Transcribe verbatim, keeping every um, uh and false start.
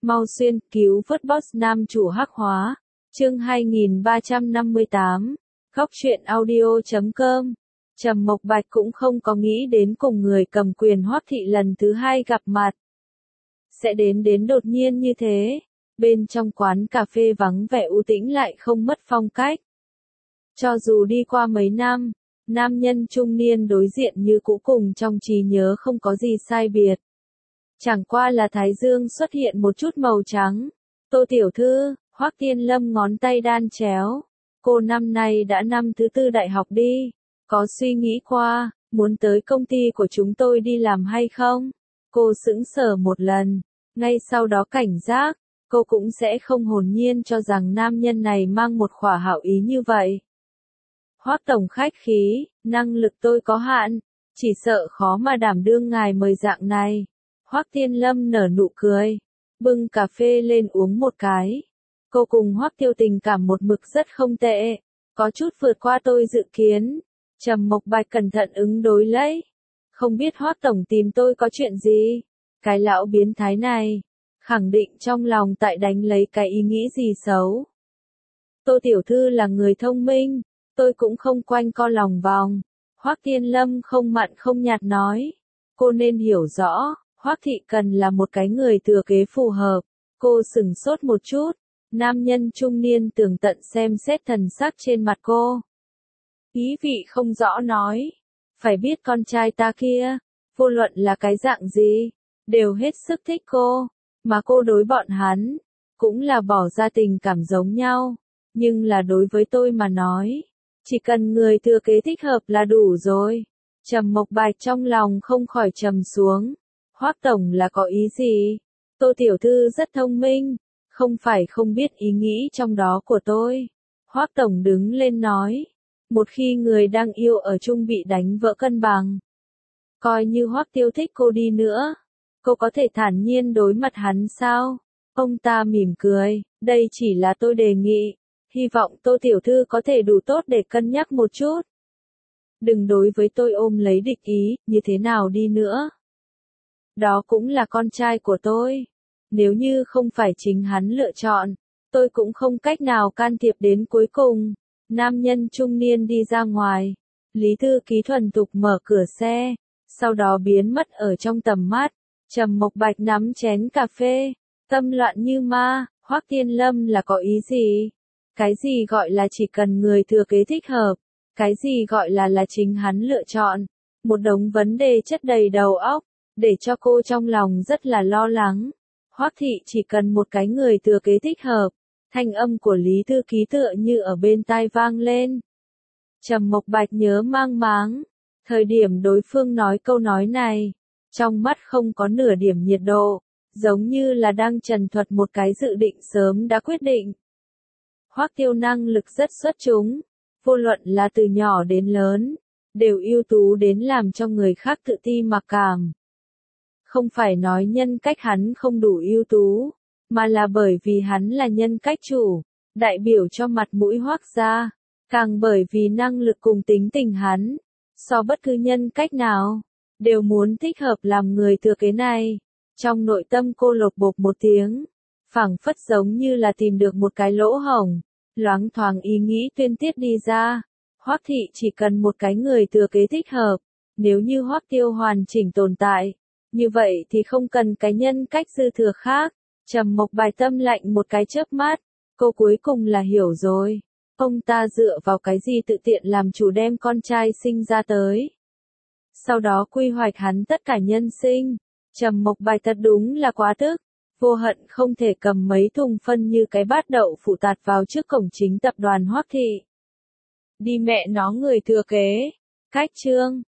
Mau xuyên, cứu vớt boss nam chủ hắc hóa. Chương hai nghìn ba trăm năm mươi tám. Góc truyện audio chấm com. Trầm Mộc Bạch cũng không có nghĩ đến cùng người cầm quyền Hoắc thị lần thứ hai gặp mặt. Sẽ đến đến đột nhiên như thế. Bên trong quán cà phê vắng vẻ u tĩnh lại không mất phong cách. Cho dù đi qua mấy năm, nam nhân trung niên đối diện như cũ cùng trong trí nhớ không có gì sai biệt. Chẳng qua là thái dương xuất hiện một chút màu trắng. Tô tiểu thư, Hoắc Tiên Lâm ngón tay đan chéo. Cô năm nay đã năm thứ tư đại học đi. Có suy nghĩ qua, muốn tới công ty của chúng tôi đi làm hay không? Cô sững sờ một lần. Ngay sau đó cảnh giác, cô cũng sẽ không hồn nhiên cho rằng nam nhân này mang một khỏa hảo ý như vậy. Hoắc tổng khách khí, năng lực tôi có hạn, chỉ sợ khó mà đảm đương ngài mời dạng này. Hoắc Tiên Lâm nở nụ cười, bưng cà phê lên uống một cái. Cô cùng Hoắc Tiêu tình cảm một mực rất không tệ, có chút vượt qua tôi dự kiến. Trầm Mộc Bạch cẩn thận ứng đối lấy. Không biết Hoắc tổng tìm tôi có chuyện gì? Cái lão biến thái này, khẳng định trong lòng tại đánh lấy cái ý nghĩ gì xấu. Tô tiểu thư là người thông minh, tôi cũng không quanh co lòng vòng. Hoắc Tiên Lâm không mặn không nhạt nói. Cô nên hiểu rõ, Hoắc thị cần là một cái người thừa kế phù hợp. Cô sửng sốt một chút. Nam nhân trung niên tường tận xem xét thần sắc trên mặt cô. Ý vị không rõ nói. Phải biết con trai ta kia, vô luận là cái dạng gì, đều hết sức thích cô. Mà cô đối bọn hắn, cũng là bỏ ra tình cảm giống nhau. Nhưng là đối với tôi mà nói, chỉ cần người thừa kế thích hợp là đủ rồi. Trầm Mộc Bạch trong lòng không khỏi trầm xuống. Hoắc tổng là có ý gì? Tô tiểu thư rất thông minh, không phải không biết ý nghĩ trong đó của tôi. Hoắc tổng đứng lên nói. Một khi người đang yêu ở chung bị đánh vỡ cân bằng, coi như Hoắc Tiêu thích cô đi nữa, cô có thể thản nhiên đối mặt hắn sao? Ông ta mỉm cười, đây chỉ là tôi đề nghị, hy vọng Tô tiểu thư có thể đủ tốt để cân nhắc một chút. Đừng đối với tôi ôm lấy địch ý, như thế nào đi nữa. Đó cũng là con trai của tôi. Nếu như không phải chính hắn lựa chọn, tôi cũng không cách nào can thiệp đến cuối cùng. Nam nhân trung niên đi ra ngoài. Lý thư ký thuần thục mở cửa xe, sau đó biến mất ở trong tầm mắt. Trầm Mộc Bạch nắm chén cà phê, tâm loạn như ma. Hoắc Tiên Lâm là có ý gì? Cái gì gọi là chỉ cần người thừa kế thích hợp? Cái gì gọi là là chính hắn lựa chọn? Một đống vấn đề chất đầy đầu óc, để cho cô trong lòng rất là lo lắng. Hoắc thị chỉ cần một cái người thừa kế thích hợp. Thanh âm của Lý thư ký tựa như ở bên tai vang lên. Trầm Mộc Bạch nhớ mang máng. Thời điểm đối phương nói câu nói này, trong mắt không có nửa điểm nhiệt độ, giống như là đang trần thuật một cái dự định sớm đã quyết định. Hoắc Tiêu năng lực rất xuất chúng, vô luận là từ nhỏ đến lớn, đều ưu tú đến làm cho người khác tự ti mặc cảm. Không phải nói nhân cách hắn không đủ ưu tú, mà là bởi vì hắn là nhân cách chủ, đại biểu cho mặt mũi Hoắc gia, càng bởi vì năng lực cùng tính tình hắn, so bất cứ nhân cách nào, đều muốn thích hợp làm người thừa kế này. Trong nội tâm cô lột bột một tiếng, phảng phất giống như là tìm được một cái lỗ hổng, loáng thoáng ý nghĩ tuyên tiết đi ra. Hoắc thị chỉ cần một cái người thừa kế thích hợp, nếu như Hoắc Tiêu hoàn chỉnh tồn tại, như vậy thì không cần cái nhân cách dư thừa khác. Trầm Mộc Bạch tâm lạnh một cái chớp mắt, cô cuối cùng là hiểu rồi. Ông ta dựa vào cái gì tự tiện làm chủ đem con trai sinh ra tới. Sau đó quy hoạch hắn tất cả nhân sinh. Trầm Mộc Bạch thật đúng là quá tức, vô hận không thể cầm mấy thùng phân như cái bát đậu phụ tạt vào trước cổng chính tập đoàn Hoắc thị. Đi mẹ nó người thừa kế. Cách chương.